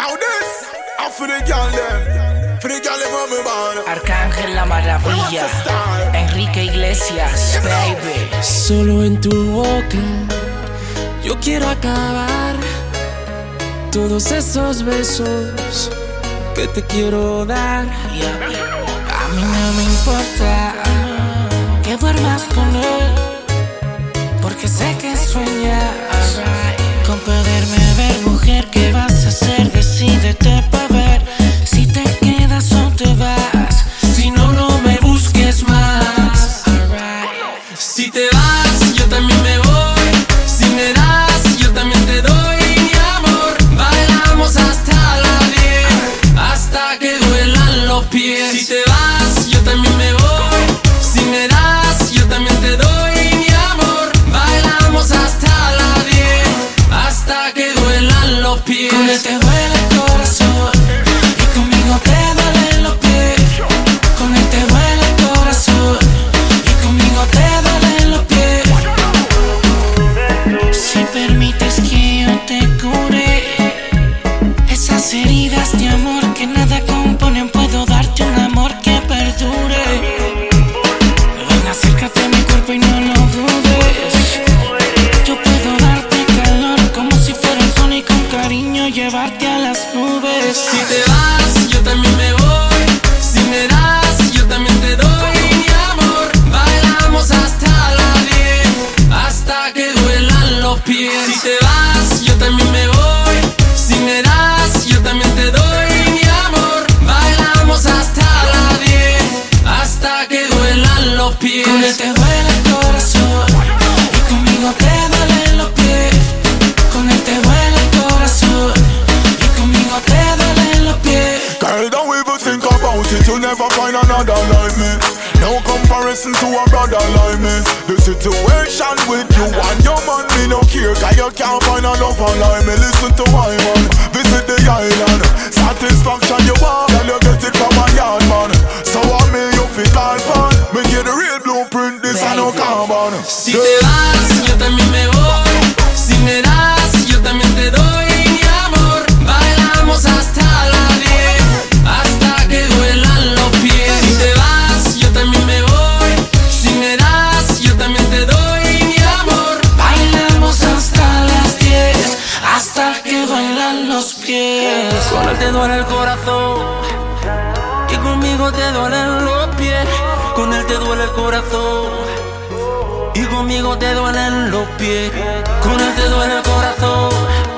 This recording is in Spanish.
Now this, I'm for the girl them. For the girl them on me born. Arcángel La Maravilla, Enrique Iglesias, baby. Solo en tu boca yo quiero acabar todos esos besos que te quiero dar. A mí no me importa que duermas con él, porque sé que sueñas con poderme ver. Mujer, ¿qué vas a hacer? Decídete pa' ver si te quedas o te vas. Si no, no me busques más. Si te vas, yo también me voy. Si me das, yo también te doy. Mi amor, bailamos hasta la 10, hasta que duelan los pies. Si te vas, yo también me voy. Si me das, yo también te doy. Mi amor, bailamos hasta la 10, hasta que duelan los pies. Con él te duele el corazón y conmigo te duelen los pies. Con él te duele el corazón y conmigo te duelen los pies. Si permites que yo te cure esas heridas de amor que nada componen, puedo darte un amor que perdure. Ven, acércate a mi cuerpo y no lo dudes. Yo puedo darte calor como si fuera un sol y con cariño llevarte a las nubes. Si te vas, yo también me voy. Si me das, yo también te doy. Mi amor, bailamos hasta la 10, hasta que duelan los pies. Si te vas, yo también me voy. Si me das, yo también te doy. Mi amor, bailamos hasta la 10, hasta que duelan los pies. Con él te duele el corazón y conmigo te duelen los pies. Con él te duele el corazón y conmigo te duelen los pies. Girl, don't even think about it. You'll never find another like me. No comparison to a brother like me. The situation with you and your man, me no care. Cause you can't find a lover like me. Listen to my man, visit the island. Satisfaction you want, girl, you get it from a yard man. So I may you fit all fun. Me get the real blueprint, this I no carbon. Si te vas, yo también me voy. Si me das, yo también te doy. Mi amor, bailamos hasta la 10, hasta que duelan los pies. Si te vas, yo también me voy. Si me das, yo también te doy. Mi amor, Bailamos hasta las 10, hasta que duelan los pies. con él te duele el corazón y conmigo te duelen los pies. Con él te duele el corazón y conmigo te duelen los pies. Con él te duele el corazón